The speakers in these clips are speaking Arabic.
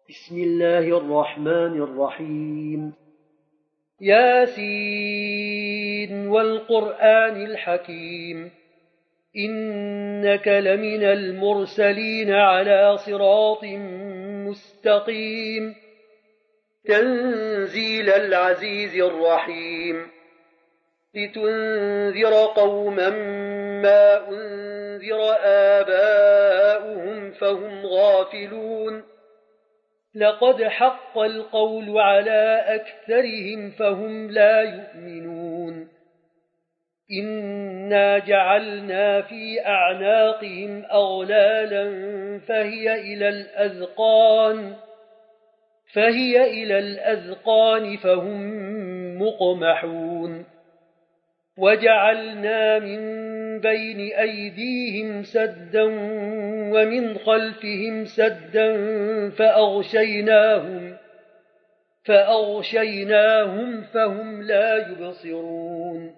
بسم الله الرحمن الرحيم ياسين والقرآن الحكيم إنك لمن المرسلين على صراط مستقيم تنزيل العزيز الرحيم لتنذر قوما ما أنذر آباؤهم فهم غافلون لقد حق القول على أكثرهم فهم لا يؤمنون إنا جعلنا في أعناقهم أغلالا فهي إلى الأذقان فهم مقمحون وجعلنا من بين أيديهم سدا ومن خلفهم سدا فأغشيناهم فهم لا يبصرون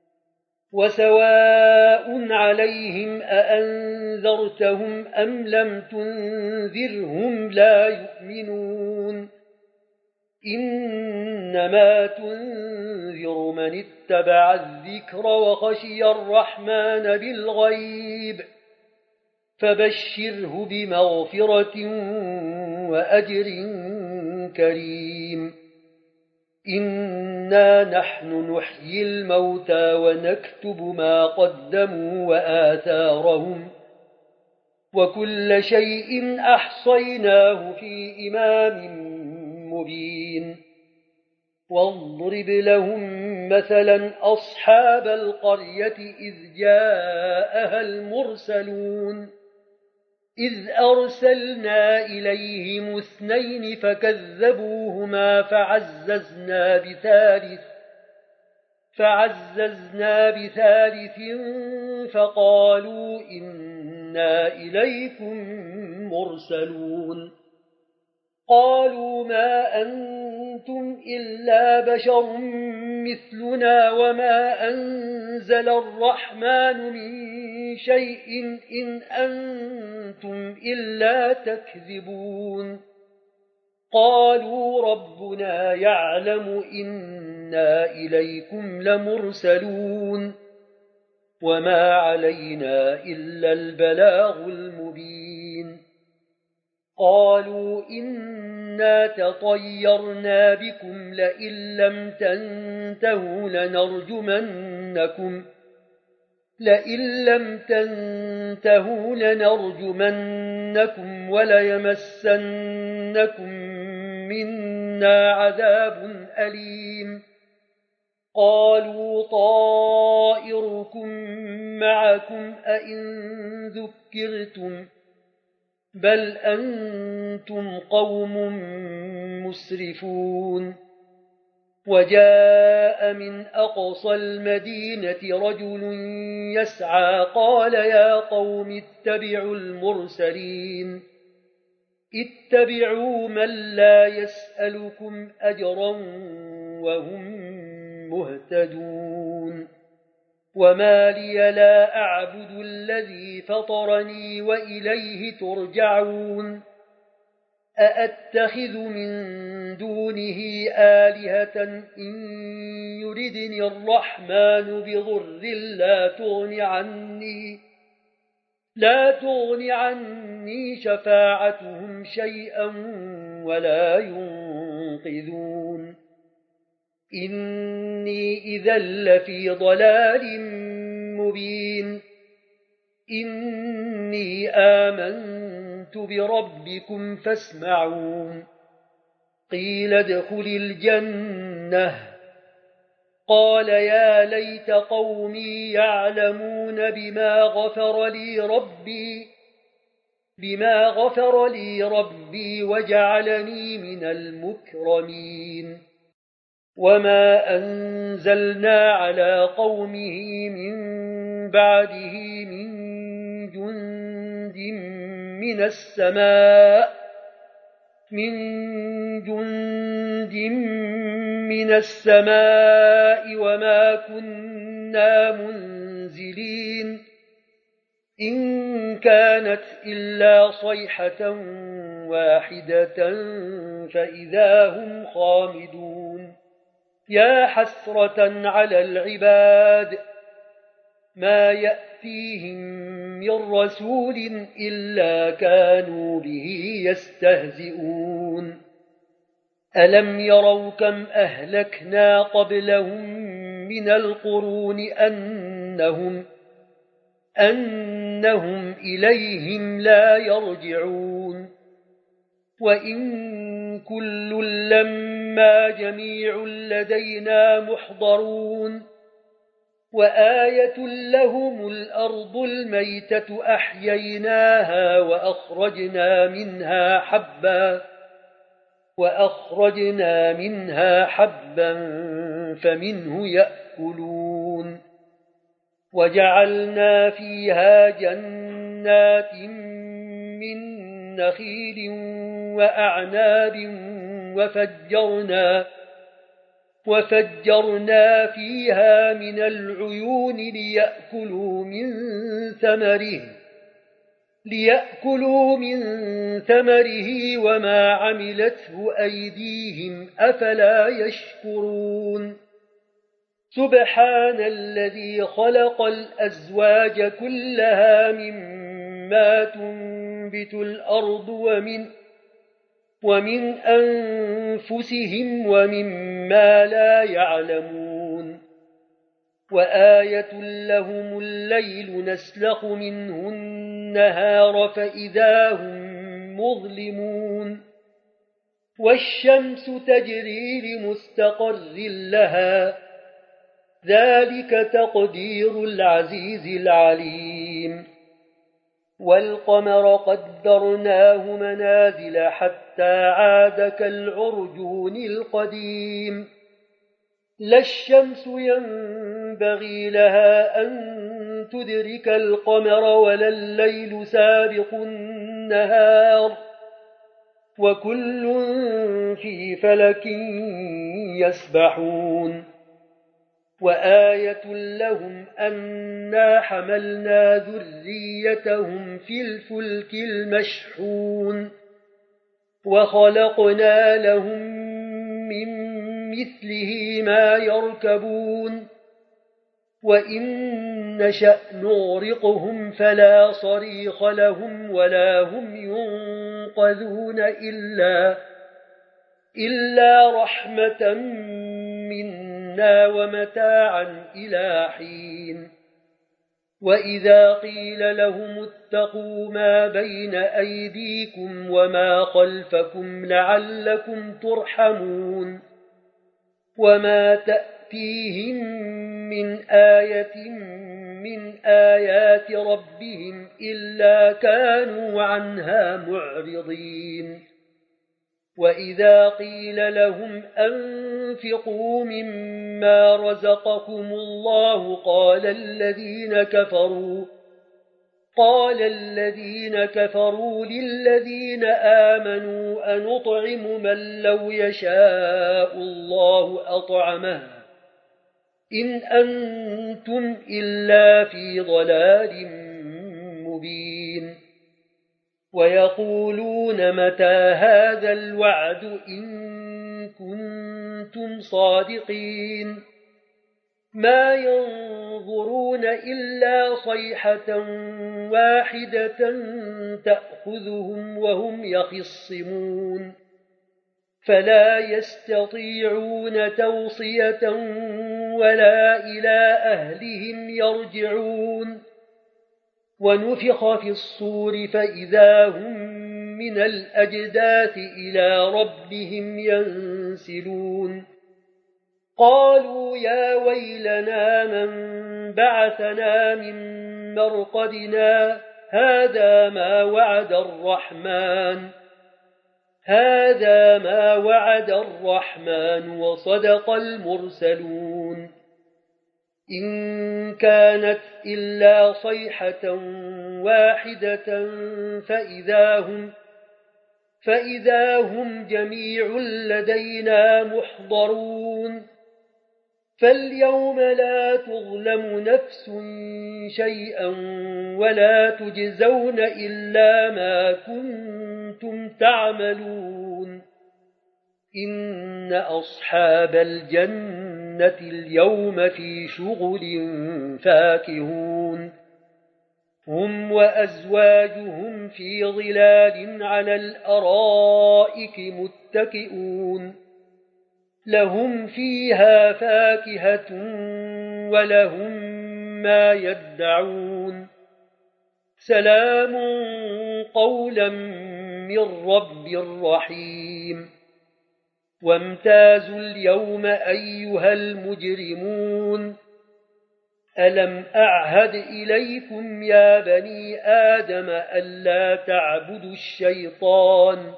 وسواء عليهم أأنذرتهم أم لم تنذرهم لا يؤمنون إنما تنذر من اتبع الذكر وخشي الرحمن بالغيب فبشره بمغفرة وأجر كريم إنا نحن نحيي الموتى ونكتب ما قدموا وآثارهم وكل شيء أحصيناه في إمام مبين واضرب لهم مثلا أصحاب القرية إذ جاءها المرسلون إذ أرسلنا إليهم 2 فكذبوهما فعززنا بثالث فقالوا إنا إليكم مرسلون قالوا ما أنتم إلا بشر مثلنا وما أنزل الرحمن من شيء إن أنتم إلا تكذبون قالوا ربنا يعلم إنا إليكم لمرسلون وما علينا إلا البلاغ المبين قالوا إنا تطيرنا بكم لئن لم تنتهوا لنرجمنكم وليمسنكم منا عذاب أليم قالوا طائركم معكم أئن ذكرتم بل أنتم قوم مسرفون وجاء من أقصى المدينة رجل يسعى قال يا قوم اتبعوا المرسلين اتبعوا من لا يسألكم أجرا وهم مهتدون وما لي لا أعبد الذي فطرني وإليه ترجعون أأتخذ من دونه آلهة إن يردني الرحمن بضر لا تغن عني شفاعتهم شيئا ولا ينقذون إني إذا لفي ضلال مبين إني آمنت بربكم فاسمعون قيل ادخل الجنة قال يا ليت قومي يعلمون بما غفر لي ربي وجعلني من المكرمين وما أنزلنا على قومه من بعده من جند من السماء وما كنا منزلين إن كانت إلا صيحة واحدة فإذا هم خامدون يا حسرة على العباد ما يأتيهم من رسول إلا كانوا به يستهزئون ألم يروا كم أهلكنا قبلهم من القرون أنهم إليهم لا يرجعون وإن كل لما جميع لدينا محضرون وآية لهم الأرض الميتة أحييناها وأخرجنا منها حبا فمنه يأكلون وجعلنا فيها جنات من نخيل وأعناب وفجرنا فيها من العيون ليأكلوا من ثمره وما عملته أيديهم أفلا يشكرون سبحان الذي خلق الأزواج كلها مما تنبت الأرض ومن أنفسهم ومما لا يعلمون وآية لهم الليل نسلخ منه النهار فإذا هم مظلمون والشمس تجري لمستقر لها ذلك تقدير العزيز العليم والقمر قدرناه منازل حتى عاد كالعرجون القديم لا الشمس ينبغي لها أن تدرك القمر ولا الليل سابق النهار وكل في فلك يسبحون وآية لهم أنا حملنا ذريتهم في الفلك المشحون وخلقنا لهم من مثله ما يركبون وإن نشأ نغرقهم فلا صريخ لهم ولا هم ينقذون إلا رحمة منا ومتاعا إلى حين وإذا قيل لهم اتقوا ما بين أيديكم وما خلفكم لعلكم ترحمون وما تأتيهم من آية من آيات ربهم إلا كانوا عنها معرضين وإذا قيل لهم أنفقوا مما رزقكم الله قال الذين كفروا للذين آمنوا أنطعم من لو يشاء الله أطعمه إن أنتم إلا في ضلال مبين ويقولون متى هذا الوعد إن كنتم صادقين ما ينظرون إلا صيحة واحدة تأخذهم وهم يخصمون فلا يستطيعون توصية ولا إلى أهلهم يرجعون ونفخ في الصور فإذا هم من الأجداث إلى ربهم ينسلون قالوا يا ويلنا من بعثنا من مرقدنا هذا ما وعد الرحمن وصدق المرسلون إن كانت إلا صيحة واحدة فإذا هم جميع لدينا محضرون فاليوم لا تظلم نفس شيئا ولا تجزون إلا ما كنتم تعملون إن أصحاب الجنة اليوم في شغل فاكهون هم وأزواجهم في ظلال على الأرائك متكئون لهم فيها فاكهة ولهم ما يدعون سلام قولا من رب رحيم وامتازوا اليوم أيها المجرمون ألم أعهد إليكم يا بني آدم ألا تعبدوا الشيطان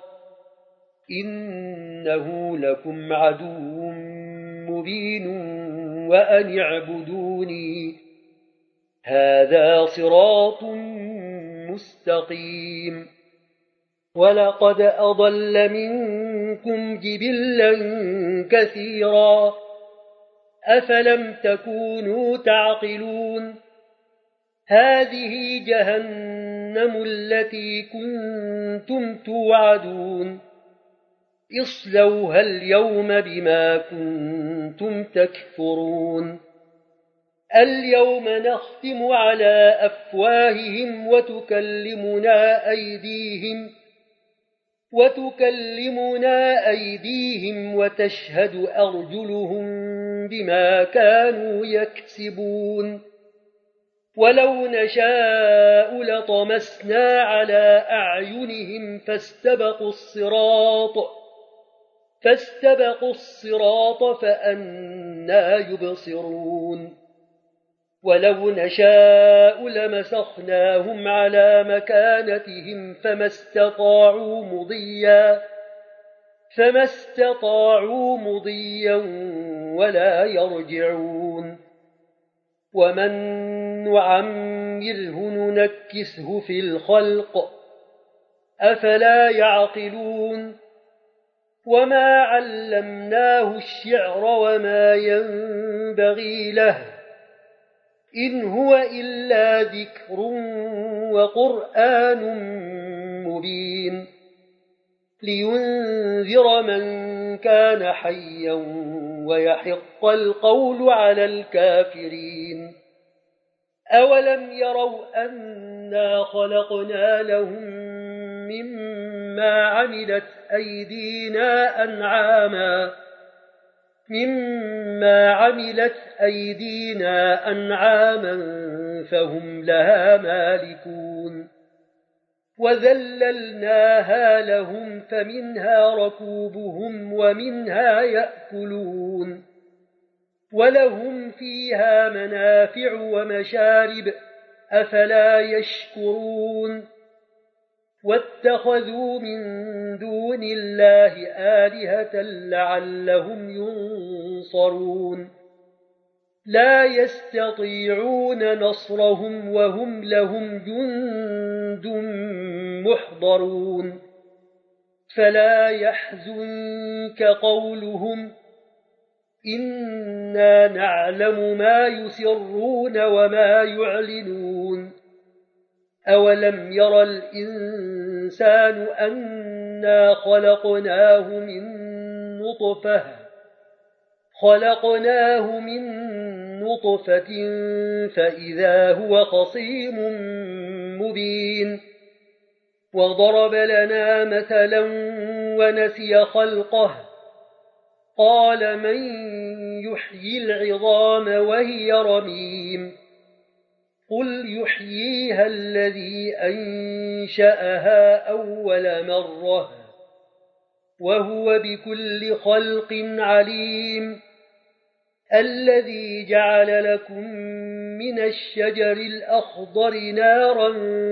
إنه لكم عدو مبين وأن اعبدوني هذا صراط مستقيم ولقد أضل منكم جبلا كثيرا أفلم تكونوا تعقلون هذه جهنم التي كنتم توعدون اصلوها اليوم بما كنتم تكفرون اليوم نختم على أفواههم وتكلمنا أيديهم وتشهد أرجلهم بما كانوا يكسبون ولو نشاء لطمسنا على أعينهم فاستبقوا الصراط فأنى يبصرون ولو نشاء لمسخناهم على مكانتهم فما استطاعوا مضيا ولا يرجعون ومن نعمره ننكسه في الخلق أفلا يعقلون وما علمناه الشعر وما ينبغي له إن هو إلا ذكر وقرآن مبين لينذر من كان حيا ويحق القول على الكافرين أولم يروا أنا خلقنا لهم مما عملت أيدينا أنعاما فهم لها مالكون وذللناها لهم فمنها ركوبهم ومنها يأكلون ولهم فيها منافع ومشارب أفلا يشكرون واتخذوا من دون الله آلهة لعلهم ينصرون لا يستطيعون نصرهم وهم لهم جند محضرون فلا يحزنك قولهم إنا نعلم ما يسرون وما يعلنون أولم ير الإنسان أنا خلقناه من نطفة فإذا هو خصيم مبين وضرب لنا مثلا ونسي خلقه قال من يحيي العظام وهي رميم قل يحييها الذي أنشأها أول مرة وهو بكل خلق عليم الذي جعل لكم من الشجر الأخضر نارا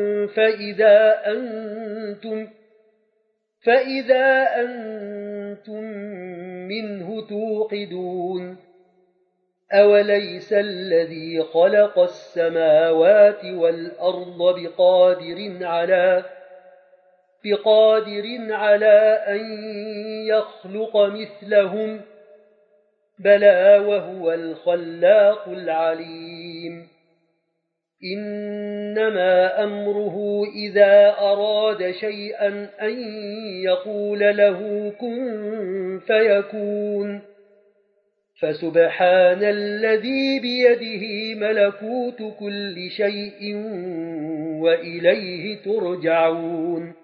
فإذا أنتم منه توقدون أوليس الذي خلق السماوات والأرض بقادر على أن يخلق مثلهم بلى وهو الخلاق العليم إنما أمره إذا أراد شيئا أن يقول له كن فيكون فسبحان الذي بيده ملكوت كل شيء وإليه ترجعون